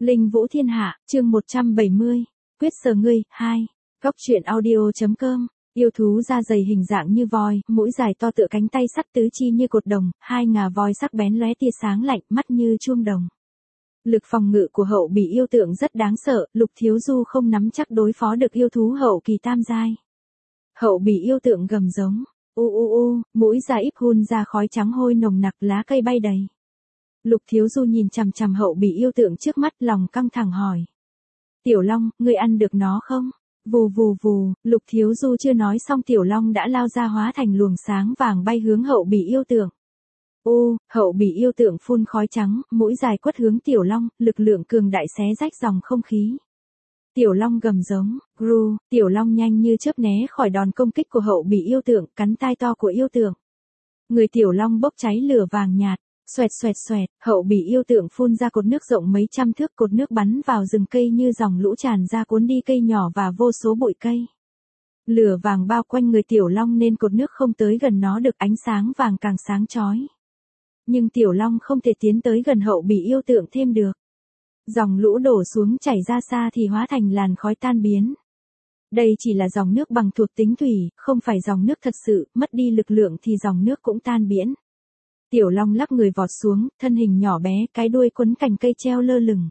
Linh Vũ Thiên Hạ, chương 170. Quyết sở ngươi, 2. Góc truyện audio.com. Yêu thú da dày hình dạng như voi, mũi dài to tựa cánh tay sắt, tứ chi như cột đồng, hai ngà voi sắc bén lóe tia sáng lạnh, mắt như chuông đồng. Lực phòng ngự của hậu bỉ yêu tượng rất đáng sợ, Lục Thiếu Du không nắm chắc đối phó được yêu thú hậu kỳ tam giai. Hậu bỉ yêu tượng gầm giống, mũi da íp hun ra khói trắng hôi nồng nặc, lá cây bay đầy. Lục Thiếu Du nhìn chằm chằm hậu bỉ yêu tượng trước mắt, lòng căng thẳng hỏi. Tiểu Long, ngươi ăn được nó không? Vù vù vù, Lục Thiếu Du chưa nói xong Tiểu Long đã lao ra hóa thành luồng sáng vàng bay hướng hậu bỉ yêu tượng. Hậu bỉ yêu tượng phun khói trắng, mũi dài quất hướng Tiểu Long, lực lượng cường đại xé rách dòng không khí. Tiểu Long gầm giống, gru, Tiểu Long nhanh như chớp né khỏi đòn công kích của hậu bỉ yêu tượng, cắn tai to của yêu tượng. Người Tiểu Long bốc cháy lửa vàng nhạt. Xoẹt xoẹt xoẹt, hậu bỉ yêu tượng phun ra cột nước rộng mấy trăm thước, cột nước bắn vào rừng cây như dòng lũ tràn ra cuốn đi cây nhỏ và vô số bụi cây. Lửa vàng bao quanh người Tiểu Long nên cột nước không tới gần nó được, ánh sáng vàng càng sáng chói. Nhưng Tiểu Long không thể tiến tới gần hậu bỉ yêu tượng thêm được. Dòng lũ đổ xuống chảy ra xa thì hóa thành làn khói tan biến. Đây chỉ là dòng nước bằng thuộc tính thủy, không phải dòng nước thật sự, mất đi lực lượng thì dòng nước cũng tan biến. Tiểu Long lắc người vọt xuống, thân hình nhỏ bé, cái đuôi quấn cành cây treo lơ lửng.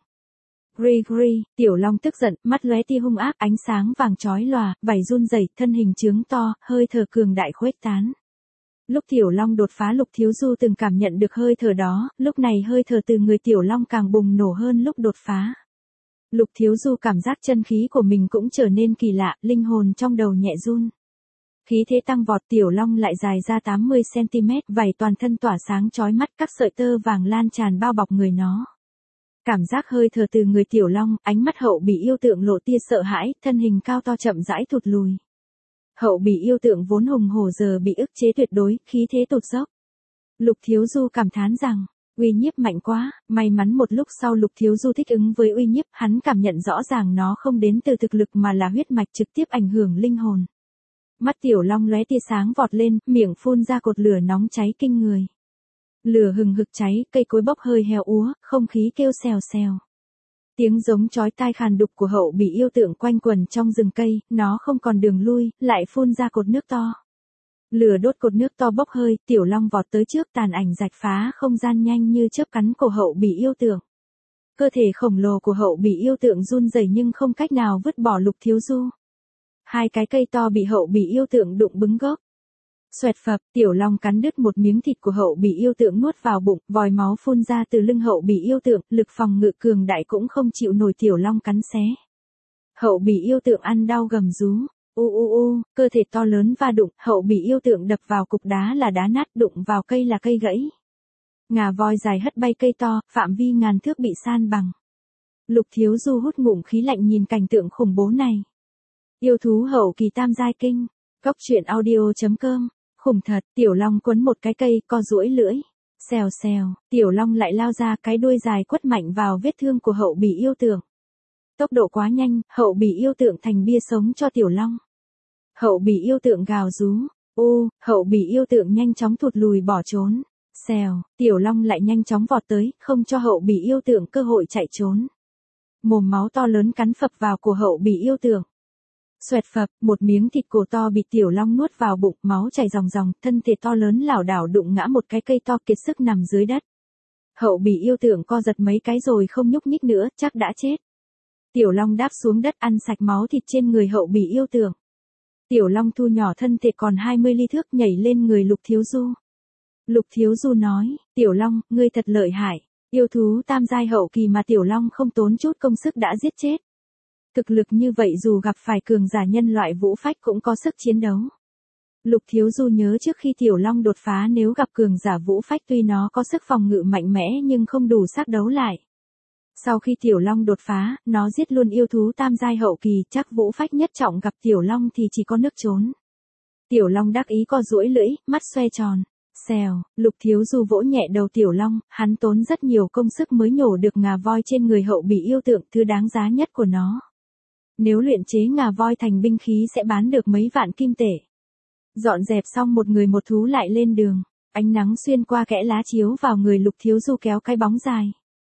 Gri, Tiểu Long tức giận, mắt lóe tia hung ác, ánh sáng vàng chói lòa, vảy run rẩy, thân hình trướng to, hơi thở cường đại khuếch tán. Lúc Tiểu Long đột phá, Lục Thiếu Du từng cảm nhận được hơi thở đó, lúc này hơi thở từ người Tiểu Long càng bùng nổ hơn lúc đột phá. Lục Thiếu Du cảm giác chân khí của mình cũng trở nên kỳ lạ, linh hồn trong đầu nhẹ run. Khí thế tăng vọt, Tiểu Long lại dài ra 80cm, vảy toàn thân tỏa sáng chói mắt, các sợi tơ vàng lan tràn bao bọc người nó. Cảm giác hơi thở từ người Tiểu Long, ánh mắt hậu bỉ yêu tượng lộ tia sợ hãi, thân hình cao to chậm rãi thụt lùi. Hậu bỉ yêu tượng vốn hùng hổ giờ bị ức chế tuyệt đối, khí thế tụt dốc. Lục Thiếu Du cảm thán rằng, uy nhiếp mạnh quá, may mắn một lúc sau Lục Thiếu Du thích ứng với uy nhiếp, hắn cảm nhận rõ ràng nó không đến từ thực lực mà là huyết mạch trực tiếp ảnh hưởng linh hồn. Mắt Tiểu Long lóe tia sáng vọt lên, miệng phun ra cột lửa nóng cháy kinh người. Lửa hừng hực cháy, cây cối bốc hơi heo úa, không khí kêu xèo xèo. Tiếng giống chói tai khàn đục của hậu bỉ yêu tượng quanh quẩn trong rừng cây, nó không còn đường lui, lại phun ra cột nước to. Lửa đốt cột nước to bốc hơi, Tiểu Long vọt tới trước, tàn ảnh rạch phá không gian nhanh như chớp cắn cổ hậu bỉ yêu tượng. Cơ thể khổng lồ của hậu bỉ yêu tượng run rẩy nhưng không cách nào vứt bỏ Lục Thiếu Du. Hai cái cây to bị hậu bỉ yêu tượng đụng bứng gốc. Xoẹt phập, Tiểu Long cắn đứt một miếng thịt của hậu bỉ yêu tượng nuốt vào bụng, vòi máu phun ra từ lưng hậu bỉ yêu tượng, lực phòng ngự cường đại cũng không chịu nổi Tiểu Long cắn xé. Hậu bỉ yêu tượng ăn đau gầm rú, cơ thể to lớn va đụng, hậu bỉ yêu tượng đập vào cục đá là đá nát, đụng vào cây là cây gãy. Ngà voi dài hất bay cây to, phạm vi ngàn thước bị san bằng. Lục Thiếu Du hút ngụm khí lạnh nhìn cảnh tượng khủng bố này. Yêu thú hậu kỳ tam giai kinh. Góc truyện audio.com. Khủng thật, Tiểu Long quấn một cái cây, co duỗi lưỡi. Xèo xèo, Tiểu Long lại lao ra, cái đuôi dài quất mạnh vào vết thương của hậu bỉ yêu tượng. Tốc độ quá nhanh, hậu bỉ yêu tượng thành bia sống cho Tiểu Long. Hậu bỉ yêu tượng gào rú. Hậu bỉ yêu tượng nhanh chóng thụt lùi bỏ trốn. Xèo, Tiểu Long lại nhanh chóng vọt tới, không cho hậu bỉ yêu tượng cơ hội chạy trốn. Mồm máu to lớn cắn phập vào cổ hậu bỉ yêu tượng. Xoẹt phập, một miếng thịt cổ to bị Tiểu Long nuốt vào bụng, máu chảy ròng ròng, thân thể to lớn lảo đảo đụng ngã một cái cây to, kiệt sức nằm dưới đất. Hậu bỉ yêu tượng co giật mấy cái rồi không nhúc nhích nữa, chắc đã chết. Tiểu Long đáp xuống đất ăn sạch máu thịt trên người hậu bỉ yêu tượng. Tiểu Long thu nhỏ thân thể còn 20 ly thước, nhảy lên người Lục Thiếu Du. Lục Thiếu Du nói, Tiểu Long, ngươi thật lợi hại, yêu thú tam giai hậu kỳ mà Tiểu Long không tốn chút công sức đã giết chết. Thực lực như vậy dù gặp phải cường giả nhân loại vũ phách cũng có sức chiến đấu. Lục Thiếu Du nhớ trước khi Tiểu Long đột phá, nếu gặp cường giả vũ phách tuy nó có sức phòng ngự mạnh mẽ nhưng không đủ xác đấu lại. Sau khi Tiểu Long đột phá, nó giết luôn yêu thú tam giai hậu kỳ, chắc vũ phách nhất trọng gặp Tiểu Long thì chỉ có nước trốn. Tiểu Long đắc ý co duỗi lưỡi, mắt xoe tròn. Xèo, Lục Thiếu Du vỗ nhẹ đầu Tiểu Long, hắn tốn rất nhiều công sức mới nhổ được ngà voi trên người hậu bỉ yêu tượng, thứ đáng giá nhất của nó. Nếu luyện chế ngà voi thành binh khí sẽ bán được mấy vạn kim tệ. Dọn dẹp xong một người một thú lại lên đường. Ánh nắng xuyên qua kẽ lá chiếu vào người Lục Thiếu Du kéo cái bóng dài.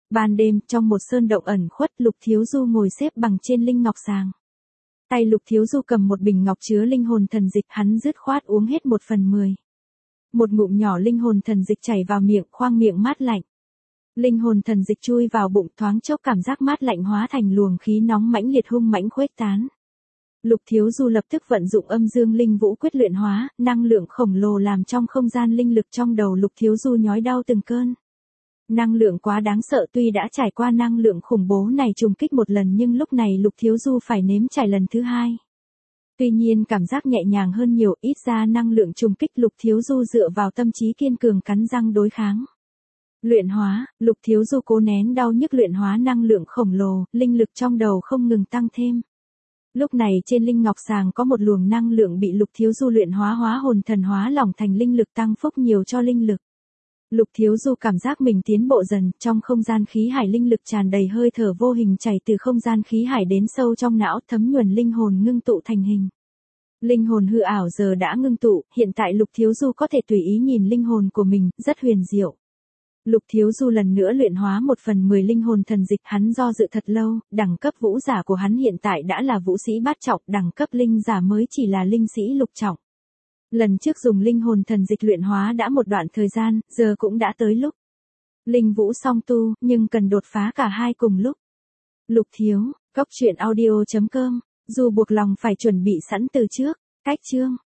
Ban đêm, trong một sơn động ẩn khuất, Lục Thiếu Du ngồi xếp bằng trên linh ngọc sàng. Tay Lục Thiếu Du cầm một bình ngọc chứa linh hồn thần dịch, hắn dứt khoát uống hết 1/10. Một ngụm nhỏ linh hồn thần dịch chảy vào miệng, khoang miệng mát lạnh. Linh hồn thần dịch chui vào bụng, thoáng chốc cảm giác mát lạnh hóa thành luồng khí nóng mãnh liệt hung mãnh khuếch tán. Lục Thiếu Du lập tức vận dụng âm dương linh vũ quyết luyện hóa, năng lượng khổng lồ làm trong không gian linh lực trong đầu Lục Thiếu Du nhói đau từng cơn. Năng lượng quá đáng sợ, tuy đã trải qua năng lượng khủng bố này trùng kích một lần nhưng lúc này Lục Thiếu Du phải nếm trải lần thứ hai. Tuy nhiên cảm giác nhẹ nhàng hơn nhiều, ít ra năng lượng trùng kích Lục Thiếu Du dựa vào tâm trí kiên cường cắn răng đối kháng. Luyện hóa, Lục Thiếu Du cố nén đau nhức luyện hóa năng lượng khổng lồ, linh lực trong đầu không ngừng tăng thêm. Lúc này trên linh ngọc sàng có một luồng năng lượng bị Lục Thiếu Du luyện hóa hồn thần hóa lỏng thành linh lực tăng phúc nhiều cho linh lực. Lục Thiếu Du cảm giác mình tiến bộ dần, trong không gian khí hải linh lực tràn đầy hơi thở vô hình chảy từ không gian khí hải đến sâu trong não, thấm nhuần linh hồn ngưng tụ thành hình. Linh hồn hư ảo giờ đã ngưng tụ, hiện tại Lục Thiếu Du có thể tùy ý nhìn linh hồn của mình, rất huyền diệu. Lục Thiếu Du lần nữa luyện hóa 1/10 linh hồn thần dịch, hắn do dự thật lâu, đẳng cấp vũ giả của hắn hiện tại đã là vũ sĩ bát trọng, đẳng cấp linh giả mới chỉ là linh sĩ lục trọng. Lần trước dùng linh hồn thần dịch luyện hóa đã một đoạn thời gian, giờ cũng đã tới lúc. Linh vũ song tu, nhưng cần đột phá cả hai cùng lúc. Lục Thiếu, Cốc Truyện Audio.com, dù buộc lòng phải chuẩn bị sẵn từ trước, cách chương.